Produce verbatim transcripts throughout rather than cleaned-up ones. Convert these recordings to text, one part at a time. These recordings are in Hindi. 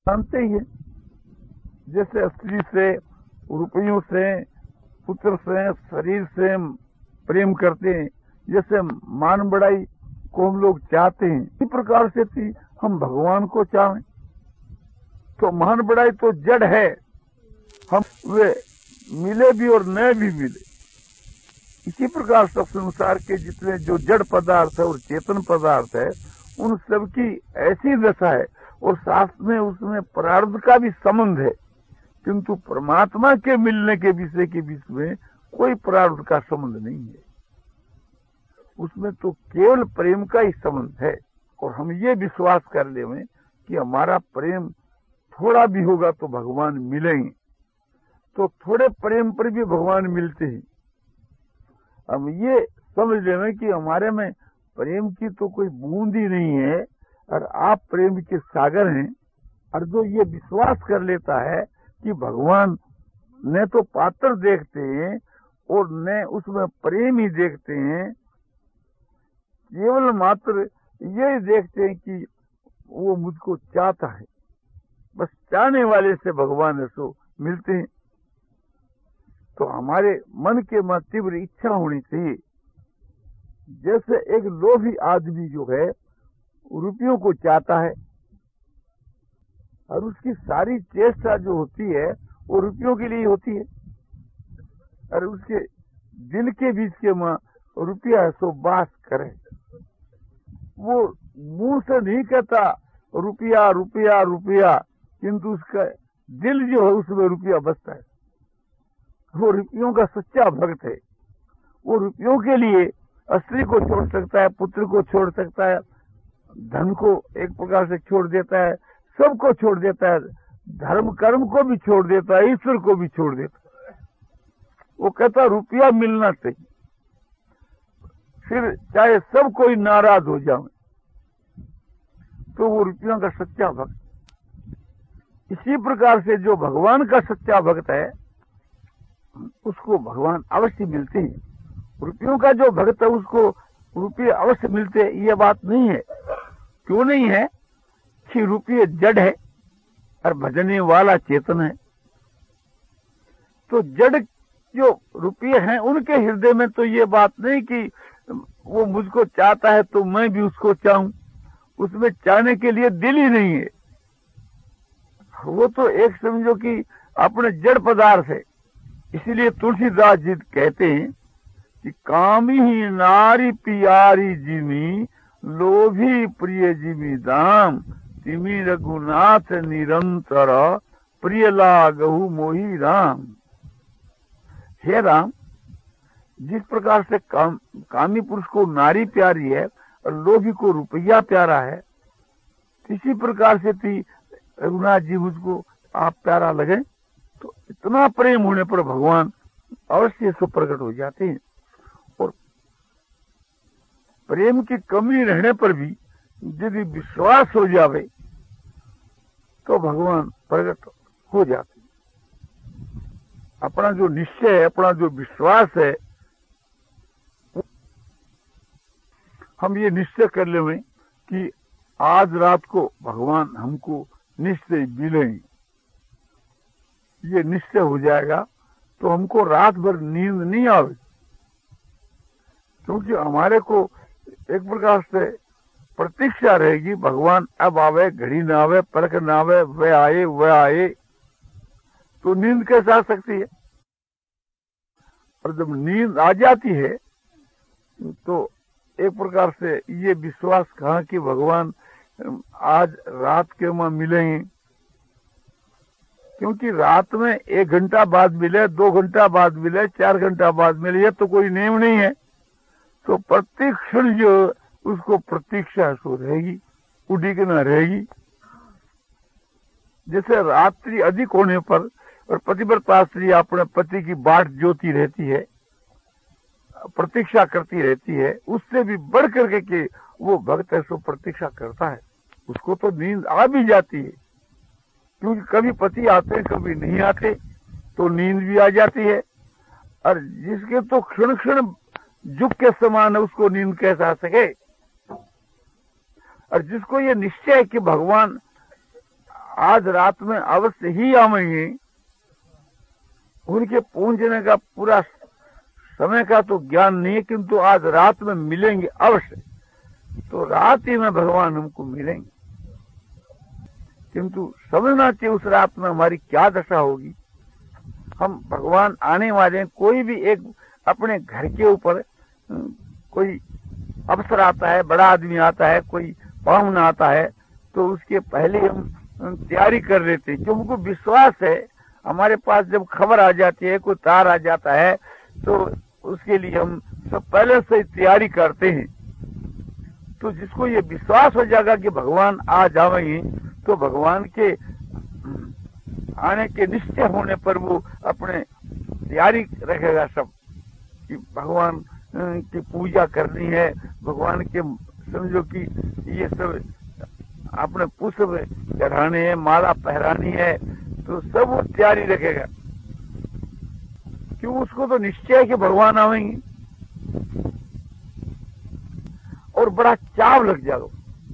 जानते ही है, जैसे स्त्री से, रुपयों से, पुत्र से, शरीर से प्रेम करते हैं, जैसे मान बढ़ाई को हम लोग चाहते हैं, इसी प्रकार से थी हम भगवान को चाहें। तो मान बढ़ाई तो जड़ है, हम वे मिले भी और न भी मिले। इसी प्रकार सब संसार के जितने जो जड़ पदार्थ है और चेतन पदार्थ है, उन सबकी ऐसी दशा है, और शास्त्र में उसमें प्रारब्ध का भी संबंध है, किंतु परमात्मा के मिलने के विषय के बीच में कोई प्रारब्ध का संबंध नहीं है। उसमें तो केवल प्रेम का ही संबंध है। और हम ये विश्वास कर ले में कि हमारा प्रेम थोड़ा भी होगा तो भगवान मिलेंगे, तो थोड़े प्रेम पर भी भगवान मिलते हैं। हम ये समझ लें कि हमारे में प्रेम की तो कोई बूंद ही नहीं है, और आप प्रेम के सागर हैं। और जो ये विश्वास कर लेता है कि भगवान न तो पात्र देखते हैं और न उसमें प्रेम ही देखते हैं, केवल मात्र यही देखते हैं कि वो मुझको चाहता है, बस चाहने वाले से भगवान ऐसो मिलते हैं। तो हमारे मन के में तीव्र इच्छा होनी चाहिए। जैसे एक लोभी आदमी जो है रुपयों को चाहता है, और उसकी सारी चेष्टा जो होती है वो रुपयों के लिए होती है, और उसके दिल के बीच के में रुपया सो बास करे। वो मुंह से नहीं कहता रुपया रुपया रुपया, किंतु उसका दिल जो है उसमें रुपया बसता है। वो रुपयों का सच्चा भक्त है। वो रुपयों के लिए स्त्री को छोड़ सकता है, पुत्र को छोड़ सकता है, धन को एक प्रकार से छोड़ देता है, सबको छोड़ देता है, धर्म कर्म को भी छोड़ देता है, ईश्वर को भी छोड़ देता है। वो कहता रुपया मिलना चाहिए, फिर चाहे सब कोई नाराज हो जाए। तो वो रुपयों का सच्चा भक्त। इसी प्रकार से जो भगवान का सच्चा भक्त है उसको भगवान अवश्य मिलते हैं। रुपयों का जो भक्त है उसको रुपये अवश्य मिलते हैं, ये बात नहीं है। क्यों नहीं है कि रुपये जड़ है और भजने वाला चेतन है। तो जड़ जो रुपये हैं उनके हृदय में तो ये बात नहीं कि वो मुझको चाहता है तो मैं भी उसको चाहूं, उसमें चाहने के लिए दिल ही नहीं है। वो तो एक समझो कि अपने जड़ पदार्थ है। इसीलिए तुलसीदास जी कहते हैं कि कामी ही नारी प्यारी जिमी, लोभी प्रिय जिमी दाम, तिमी रघुनाथ निरंतर, प्रिय लागहु मोहि राम। हे राम, जिस प्रकार से काम, कामी पुरुष को नारी प्यारी है और लोभी को रुपया प्यारा है, इसी प्रकार से थी रघुनाथ जी मुझको आप प्यारा लगे। तो इतना प्रेम होने पर भगवान अवश्य से प्रकट हो जाते हैं। और प्रेम की कमी रहने पर भी यदि विश्वास हो जावे तो भगवान प्रकट हो जाते हैं। अपना जो निश्चय है, अपना जो विश्वास है, हम ये निश्चय कर लें कि आज रात को भगवान हमको निश्चय मिलेंगे, ये निश्चय हो जाएगा तो हमको रात भर नींद नहीं आवे। क्योंकि हमारे को एक प्रकार से प्रतीक्षा रहेगी, भगवान अब आवे, घड़ी ना आवे, परख ना आवे, वे आए वह आए, तो नींद कैसे आ सकती है। और जब नींद आ जाती है तो एक प्रकार से ये विश्वास कहा कि भगवान आज रात के में मिलेंगे। क्योंकि रात में एक घंटा बाद मिले, दो घंटा बाद मिले, चार घंटा बाद मिले, ये तो कोई नियम नहीं है। तो प्रत्येक क्षण जो उसको प्रतीक्षा सो रहेगी, उड़ी के ना रहेगी। जैसे रात्रि अधिक होने पर और पतिव्रता स्त्री अपने पति की बाट जोती रहती है, प्रतीक्षा करती रहती है, उससे भी बढ़ करके के वो भक्त ऐसो प्रतीक्षा करता है, उसको तो नींद आ भी जाती है। क्योंकि कभी पति आते हैं, कभी नहीं आते, तो नींद भी आ जाती है। और जिसके तो क्षण क्षण जुग के समान है, उसको नींद कैसे आ सके। और जिसको ये निश्चय है कि भगवान आज रात में अवश्य ही आवेंगे। उनके पहुंचने का पूरा समय का तो ज्ञान नहीं है, किंतु आज रात में मिलेंगे अवश्य। तो रात ही में भगवान हमको मिलेंगे, किंतु समझना चाहिए उस रात में हमारी क्या दशा होगी। हम भगवान आने वाले हैं, कोई भी एक अपने घर के ऊपर कोई अवसर आता है, बड़ा आदमी आता है, कोई पाहुन आता है, तो उसके पहले हम तैयारी कर लेते हैं, क्योंकि हमको विश्वास है। हमारे पास जब खबर आ जाती है, कोई तार आ जाता है, तो उसके लिए हम सब पहले से तैयारी करते हैं। तो जिसको ये विश्वास हो जाएगा कि भगवान आ जाएंगे, तो भगवान के आने के निश्चय होने पर वो अपने तैयारी रखेगा सब, कि भगवान की पूजा करनी है, भगवान के समझो कि ये सब अपने पुष्प चढ़ाने हैं, माला पहरानी है, तो सब वो तैयारी रखेगा। क्यों? उसको तो निश्चय है कि भगवान आवेंगे, और बड़ा चाव लग जाएगा।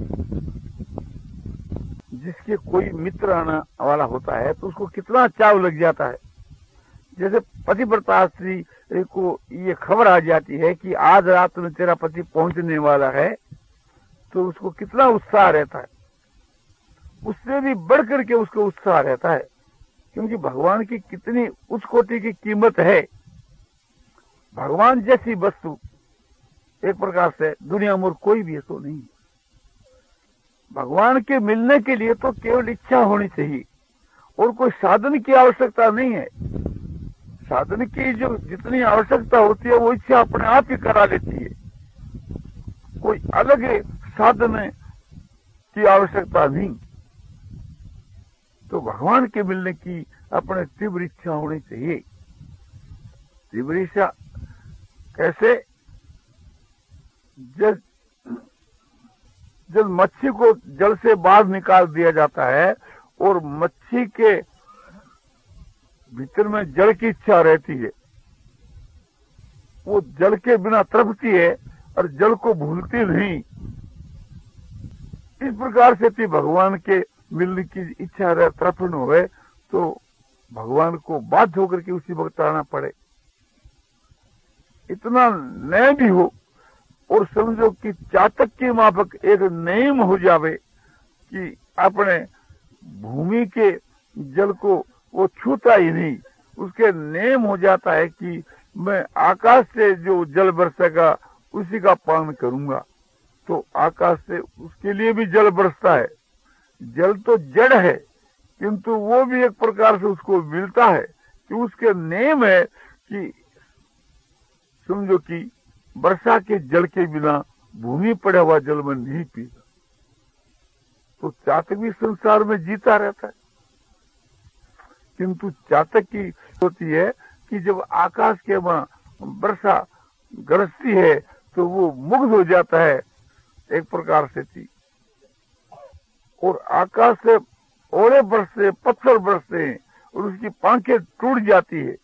जिसके कोई मित्र आने वाला होता है तो उसको कितना चाव लग जाता है। जैसे पतिव्रता स्त्री को ये खबर आ जाती है कि आज रात में तेरा पति पहुंचने वाला है, तो उसको कितना उत्साह रहता है। उससे भी बढ़ करके उसको उत्साह रहता है, क्योंकि भगवान की कितनी उच्च कोटि की कीमत है। भगवान जैसी वस्तु एक प्रकार से दुनिया में कोई भी है तो नहीं। भगवान के मिलने के लिए तो केवल इच्छा होनी चाहिए, और कोई साधन की आवश्यकता नहीं है। साधन की जो जितनी आवश्यकता होती है वो इच्छा अपने आप ही करा लेती है। कोई अलग साधन की आवश्यकता नहीं। तो भगवान के मिलने की अपने तीव्र इच्छा होनी चाहिए। तीव्र इच्छा कैसे? जब जब मच्छी को जल से बाहर निकाल दिया जाता है और मच्छी के भीतर में जल की इच्छा रहती है, वो जल के बिना तड़पती है और जल को भूलती नहीं। इस प्रकार से थी भगवान के मिलने की इच्छा तड़पन हो गए, तो भगवान को बाध्य होकर के उसी वक्त आना पड़े। इतना नया भी हो, और समझो कि चातक के माफक एक नियम हो जावे कि अपने भूमि के जल को वो छूता ही नहीं। उसके नियम हो जाता है कि मैं आकाश से जो जल बरसेगा उसी का पान करूंगा। तो आकाश से उसके लिए भी जल बरसता है। जल तो जड़ है, किंतु वो भी एक प्रकार से उसको मिलता है कि उसके नियम है कि समझो कि वर्षा के जल के बिना भूमि पड़ा हुआ जल में नहीं पीता। तो चातक भी संसार में जीता रहता है, किंतु चातक की होती है कि जब आकाश के वहां वर्षा गरजती है तो वो मुग्ध हो जाता है एक प्रकार से थी। और आकाश से ओले बरसते, पत्थर बरसते हैं और उसकी पांखें टूट जाती है,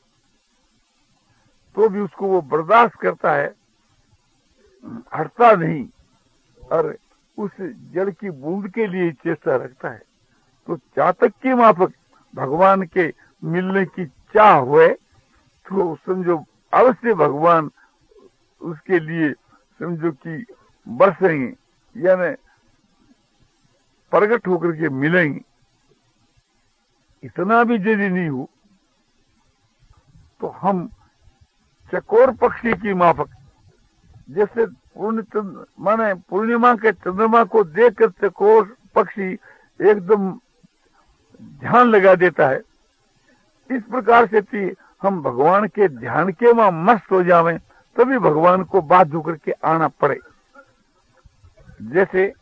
तो भी उसको वो बर्दाश्त करता है, हटता नहीं, और उस जल की बूंद के लिए चेष्टा रखता है। तो चातक की माफक भगवान के मिलने की चाह हुए तो समझो अवश्य भगवान उसके लिए समझो कि बरसेंगे, यानी प्रकट होकर के मिलेंगे। इतना भी यदि नहीं हो तो हम चकोर पक्षी की माफक, जैसे पूर्ण माने पूर्णिमा के चंद्रमा को देखकर चकोर पक्षी एकदम ध्यान लगा देता है, इस प्रकार से थी हम भगवान के ध्यान के वहां मस्त हो जावें, तभी भगवान को बाध्य होकर के आना पड़े। जैसे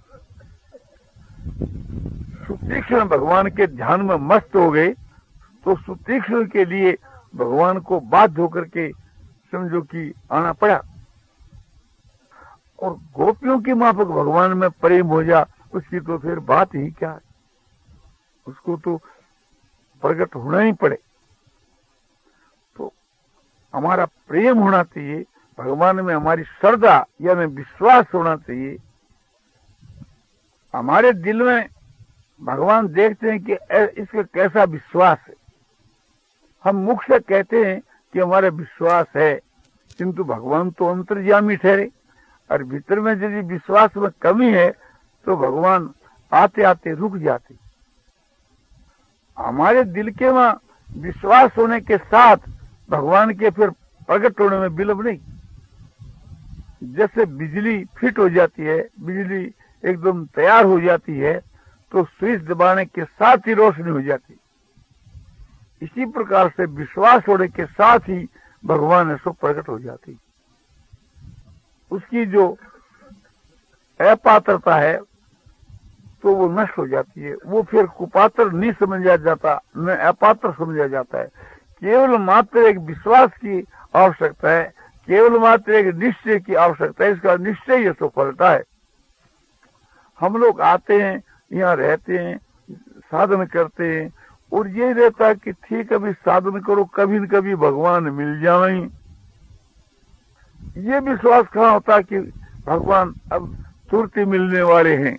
सुतीक्ष्ण भगवान के ध्यान में मस्त हो गए, तो सुतीक्ष्ण के लिए भगवान को बाध्य होकर के समझो कि आना पड़ा। और गोपियों की माफक भगवान में प्रेम हो जा, उसकी तो फिर बात ही क्या है, उसको तो प्रकट होना ही पड़े। तो हमारा प्रेम होना चाहिए भगवान में, हमारी श्रद्धा यानी विश्वास होना चाहिए। हमारे दिल में भगवान देखते हैं कि इसका कैसा विश्वास है। हम मुख से कहते हैं कि हमारा विश्वास है, किंतु भगवान तो अंतर्यामी ठहरे, और भीतर में यदि विश्वास में कमी है तो भगवान आते आते रुक जाते। हमारे दिल के वहां विश्वास होने के साथ भगवान के फिर प्रकट होने में विलंब नहीं। जैसे बिजली फिट हो जाती है, बिजली एकदम तैयार हो जाती है, तो स्विच दबाने के साथ ही रोशनी हो जाती। इसी प्रकार से विश्वास होने के साथ ही भगवान ऐसो प्रकट हो जाती। उसकी जो अपात्रता है तो वो नष्ट हो जाती है। वो फिर कुपात्र नहीं समझा जाता, न अपात्र समझा जाता है। केवल मात्र एक विश्वास की आवश्यकता है, केवल मात्र एक निश्चय की आवश्यकता है। इसका निश्चय ही सफलता है। हम लोग आते हैं, यहाँ रहते हैं, साधन करते हैं, और ये रहता है कि ठीक है, अभी साधन करो, कभी न कभी भगवान मिल जाएंगे। ये विश्वास कहाँ होता कि भगवान अब तुरंत ही मिलने वाले हैं।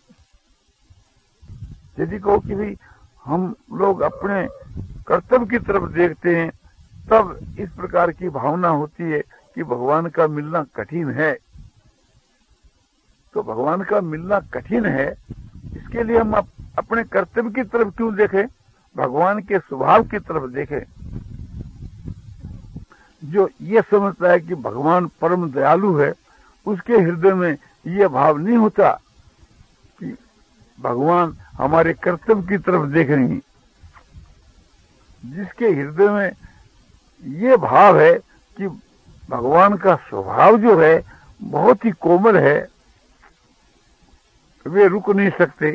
यदि कहो कि भाई हम लोग अपने कर्तव्य की तरफ देखते हैं, तब इस प्रकार की भावना होती है कि भगवान का मिलना कठिन है। तो भगवान का मिलना कठिन है, इसके लिए हम अपने कर्तव्य की तरफ क्यों देखें, भगवान के स्वभाव की तरफ देखें। जो ये समझता है कि भगवान परम दयालु है, उसके हृदय में ये भाव नहीं होता कि भगवान हमारे कर्तव्य की तरफ देख रहे हैं। जिसके हृदय में ये भाव है कि भगवान का स्वभाव जो है बहुत ही कोमल है, वे रुक नहीं सकते।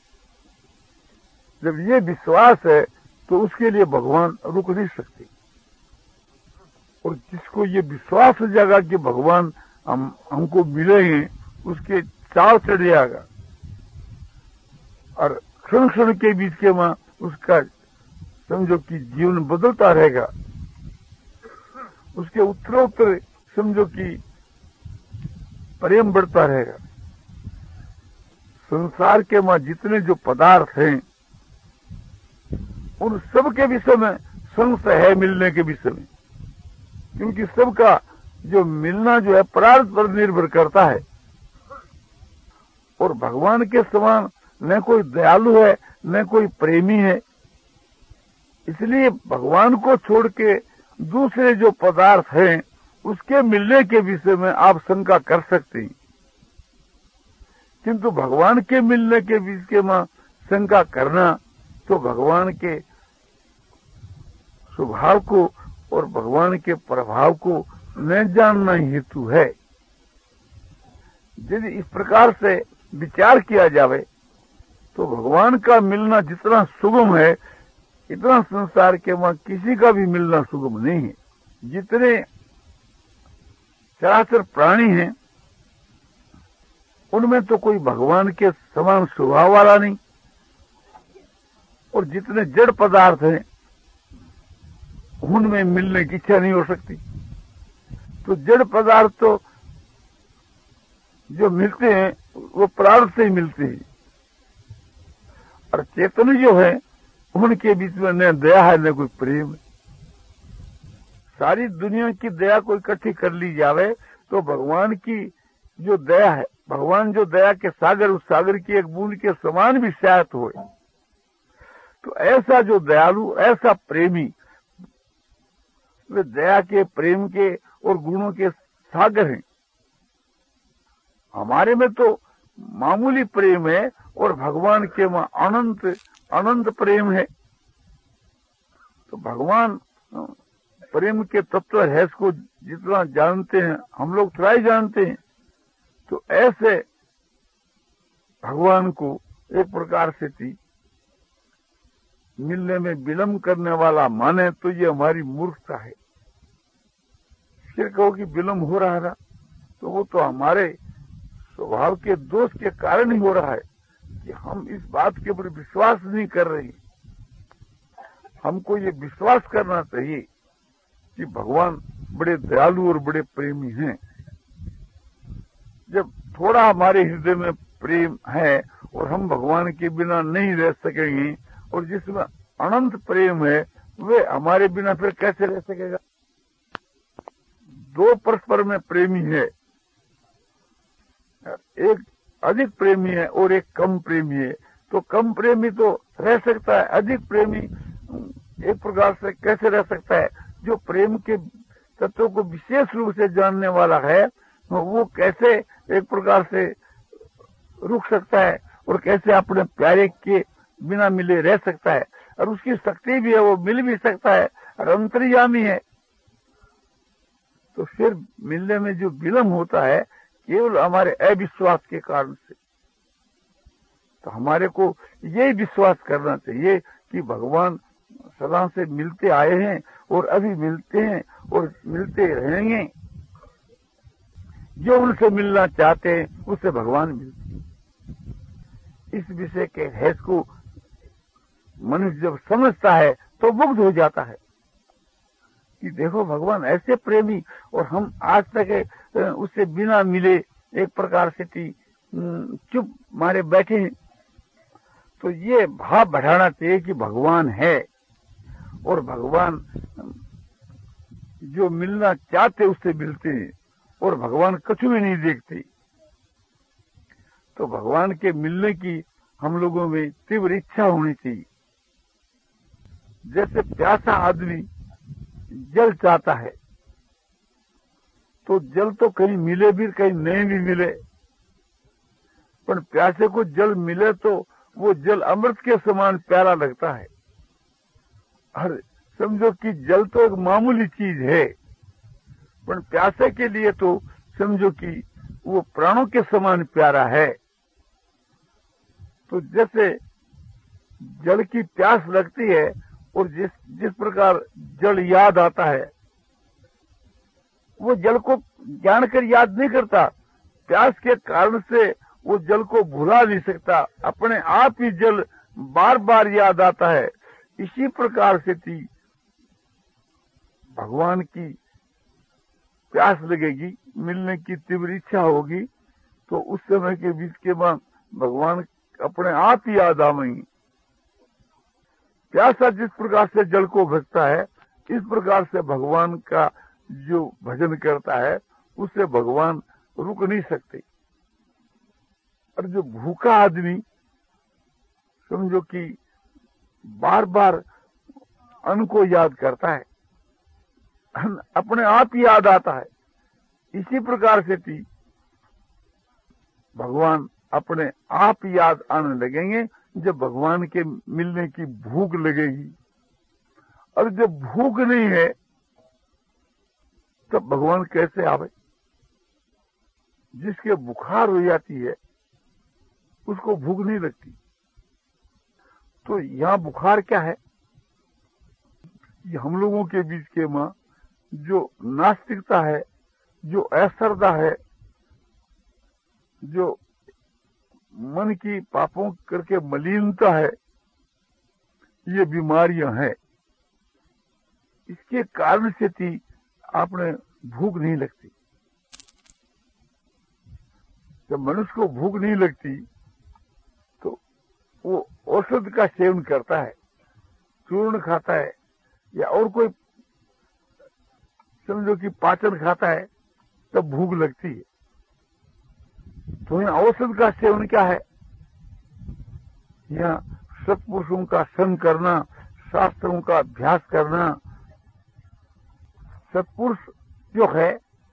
जब ये विश्वास है तो उसके लिए भगवान रुक नहीं सकते। और जिसको ये विश्वास हो जाएगा कि भगवान हम हमको मिलेंगे, उसके चाव चढ़ जाएगा, और क्षण क्षण के बीच के वहां उसका समझो कि जीवन बदलता रहेगा। उसके उत्तरोत्तर समझो कि प्रेम बढ़ता रहेगा। संसार के वहां जितने जो पदार्थ हैं, उन सब के विषय में संशय है मिलने के विषय में, क्योंकि सबका जो मिलना जो है प्रारब्ध पर निर्भर करता है। और भगवान के समान न कोई दयालु है, न कोई प्रेमी है। इसलिए भगवान को छोड़ के दूसरे जो पदार्थ हैं, उसके मिलने के विषय में आप शंका कर सकते हैं, किंतु भगवान के मिलने के विषय में शंका करना तो भगवान के स्वभाव को और भगवान के प्रभाव को न जानना हेतु है। यदि इस प्रकार से विचार किया जावे तो भगवान का मिलना जितना सुगम है, इतना संसार के वहां किसी का भी मिलना सुगम नहीं है। जितने चराचर प्राणी हैं, उनमें तो कोई भगवान के समान स्वभाव वाला नहीं, और जितने जड़ पदार्थ हैं उनमें मिलने की इच्छा नहीं हो सकती। तो जड़ पदार्थ तो जो मिलते हैं वो प्रारब्ध से ही मिलते हैं, और चेतन जो है उनके बीच में न दया है न कोई प्रेम है। सारी दुनिया की दया को इकट्ठी कर ली जावे तो भगवान की जो दया है, भगवान जो दया के सागर, उस सागर की एक बूंद के समान भी शायद हो। तो ऐसा जो दयालु, ऐसा प्रेमी, वे दया के, प्रेम के और गुणों के सागर हैं। हमारे में तो मामूली प्रेम है और भगवान के में अनंत अनंत प्रेम है। तो भगवान प्रेम के तत्व है, इसको जितना जानते हैं हम लोग थोड़ा ही जानते हैं। तो ऐसे भगवान को एक प्रकार से थी मिलने में विलंब करने वाला माने तो ये हमारी मूर्खता है। फिर कहो कि विलंब हो रहा था, तो वो तो हमारे स्वभाव के दोष के कारण ही हो रहा है कि हम इस बात के ऊपर विश्वास नहीं कर रहे। हमको ये विश्वास करना चाहिए कि भगवान बड़े दयालु और बड़े प्रेमी हैं। जब थोड़ा हमारे हृदय में प्रेम है और हम भगवान के बिना नहीं रह सकेंगे, और जिसमें अनंत प्रेम है वे हमारे बिना फिर कैसे रह सकेगा। दो परस्पर में प्रेमी है, एक अधिक प्रेमी है और एक कम प्रेमी है। तो कम प्रेमी तो रह सकता है, अधिक प्रेमी एक प्रकार से कैसे रह सकता है? जो प्रेम के तत्वों को विशेष रूप से जानने वाला है वो कैसे एक प्रकार से रुक सकता है और कैसे अपने प्यारे के बिना मिले रह सकता है? और उसकी शक्ति भी है, वो मिल भी सकता है और अंतर्यामी है। तो फिर मिलने में जो विलम्ब होता है केवल हमारे अविश्वास के कारण से। तो हमारे को यही विश्वास करना चाहिए कि भगवान सदा से मिलते आए हैं और अभी मिलते हैं और मिलते रहेंगे। जो उनसे मिलना चाहते हैं उससे भगवान मिलते हैं। इस विषय के रहस्य को मनुष्य जब समझता है तो मुग्ध हो जाता है कि देखो भगवान ऐसे प्रेमी, और हम आज तक उससे बिना मिले एक प्रकार से चुप मारे बैठे हैं। तो ये भाव बढ़ाना चाहिए कि भगवान है और भगवान जो मिलना चाहते उससे मिलते हैं और भगवान कछु भी नहीं देखते। तो भगवान के मिलने की हम लोगों में तीव्र इच्छा होनी चाहिए। जैसे प्यासा आदमी जल चाहता है तो जल तो कहीं मिले भी कहीं नहीं भी मिले, पर प्यासे को जल मिले तो वो जल अमृत के समान प्यारा लगता है। और समझो कि जल तो एक मामूली चीज है, पर प्यासे के लिए तो समझो कि वो प्राणों के समान प्यारा है। तो जैसे जल की प्यास लगती है और जिस जिस प्रकार जल याद आता है, वो जल को जानकर याद नहीं करता, प्यास के कारण से वो जल को भुला नहीं सकता, अपने आप ही जल बार बार याद आता है। इसी प्रकार से थी भगवान की प्यास लगेगी, मिलने की तीव्र इच्छा होगी, तो उस समय के बीच के बाद भगवान अपने आप ही याद आवेंगे। प्यासा जिस प्रकार से जल को भजता है, इस प्रकार से भगवान का जो भजन करता है उससे भगवान रुक नहीं सकते। और जो भूखा आदमी समझो कि बार बार अन्न को याद करता है, अपने आप ही याद आता है। इसी प्रकार से थी भगवान अपने आप याद आने लगेंगे जब भगवान के मिलने की भूख लगेगी। और जब भूख नहीं है तब भगवान कैसे आवे? जिसके बुखार हो जाती है उसको भूख नहीं लगती। तो यहाँ बुखार क्या है? ये हम लोगों के बीच के मां जो नास्तिकता है, जो अश्रद्धा है, जो मन की पापों करके मलिनता है, ये बीमारियां हैं। इसके कारण से थी आपने भूख नहीं लगती। जब मनुष्य को भूख नहीं लगती तो वो औषध का सेवन करता है, चूर्ण खाता है या और कोई समझो कि पाचन खाता है, तब भूख लगती है। तो यहाँ औषध का सेवन क्या है? यहाँ सत्पुरुषों का संग करना, शास्त्रों का अभ्यास करना। सत्पुरुष जो है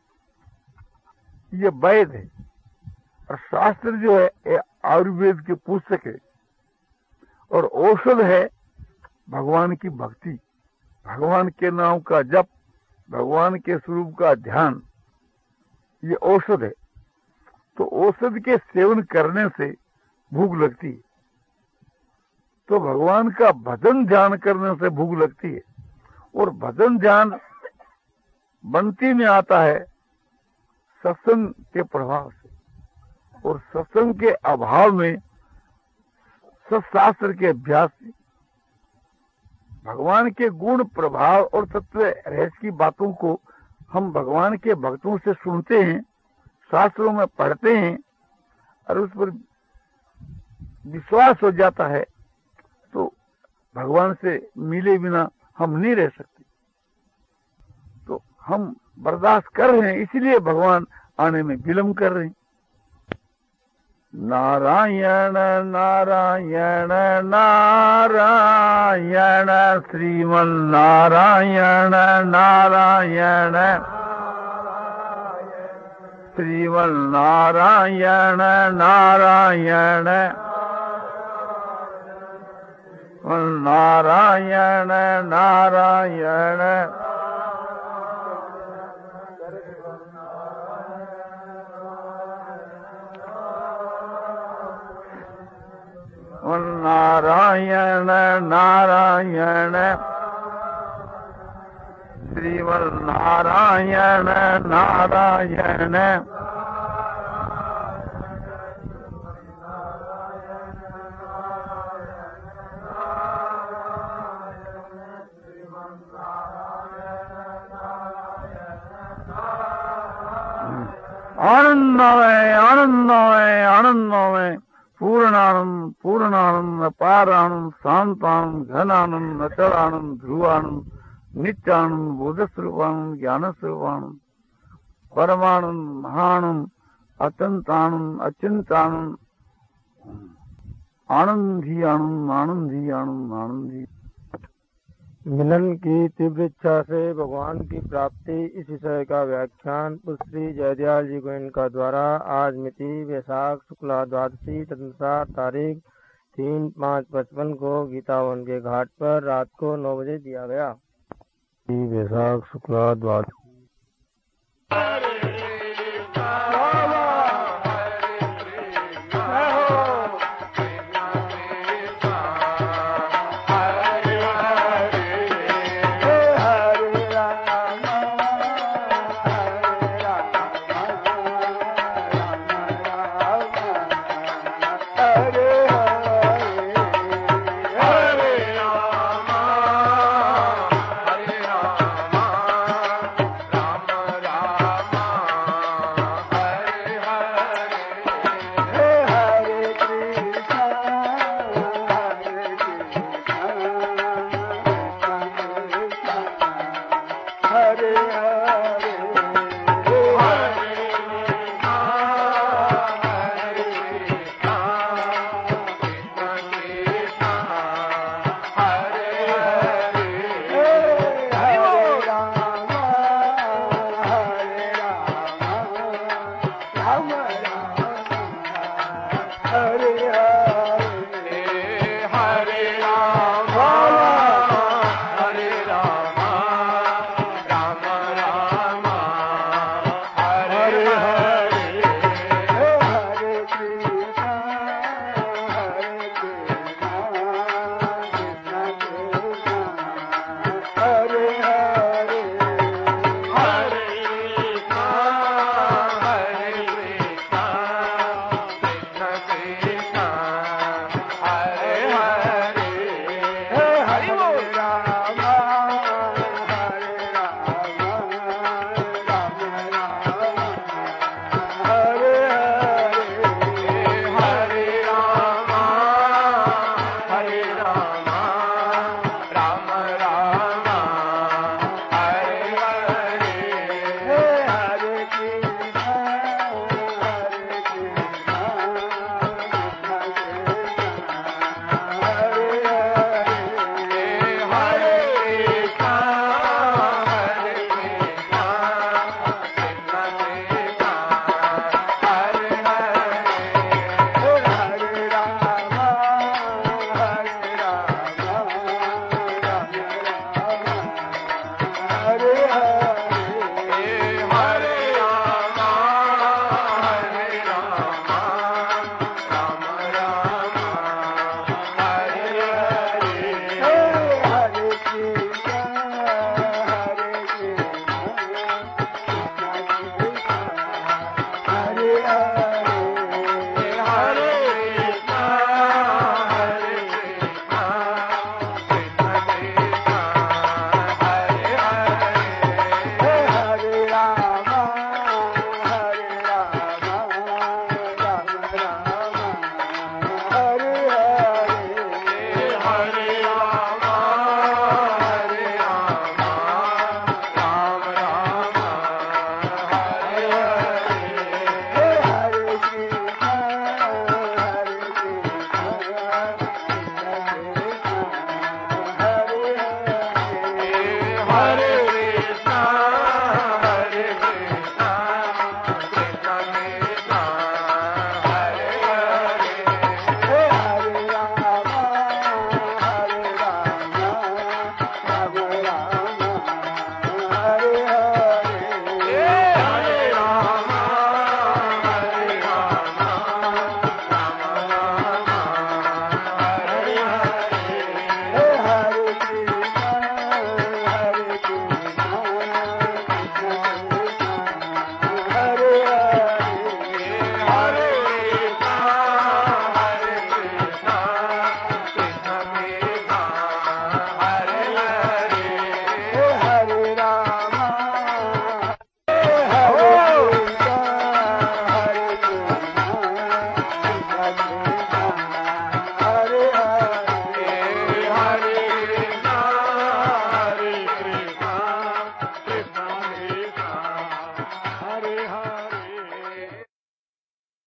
ये वैद है और शास्त्र जो है ये आयुर्वेद के पुस्तक है, और औषध है भगवान की भक्ति, भगवान के नाम का जप, भगवान के स्वरूप का ध्यान, ये औषध है। तो औषध के सेवन करने से भूख लगती है। तो भगवान का भजन ध्यान करने से भूख लगती है। और भजन ध्यान बनती में आता है सत्संग के प्रभाव से, और सत्संग के अभाव में सत्शास्त्र के अभ्यास से भगवान के गुण, प्रभाव और तत्व रहस्य की बातों को हम भगवान के भक्तों से सुनते हैं, शास्त्रों में पढ़ते हैं और उस पर विश्वास हो जाता है तो भगवान से मिले बिना हम नहीं रह सकते। तो हम बर्दाश्त कर रहे हैं, इसलिए भगवान आने में विलम्ब कर रहे हैं। नारायण नारायण नारायण श्रीमन नारायण नारायण श्रीमन नारायण नारायण नारायण नारायण नारायण नारायण श्रीमन नारायण नारायण आनंदमय आनंदमय आनंदमय पूर्णानंद पूर्णानंद अपारानंद शांतानंद घनानंद अचलानंद ध्रुवानंद नित्यानंद बोधस्वरूपानंद ज्ञान स्वरूपानंद परमानंद महानंद अत्यंतानंद अचिंतानंद आनंद ही आनंद आनंद ही आनंद आनंद ही। मिलन की तीव्र इच्छा से भगवान की प्राप्ति, इस विषय का व्याख्यान श्री जयदयाल जी गोविंद का द्वारा आज मिति वैशाख शुक्ला द्वादशी तदनुसार तारीख तीन पाँच पचपन को गीतावन के घाट पर रात को नौ बजे दिया गया। वैशाख शुक्ला द्वादशी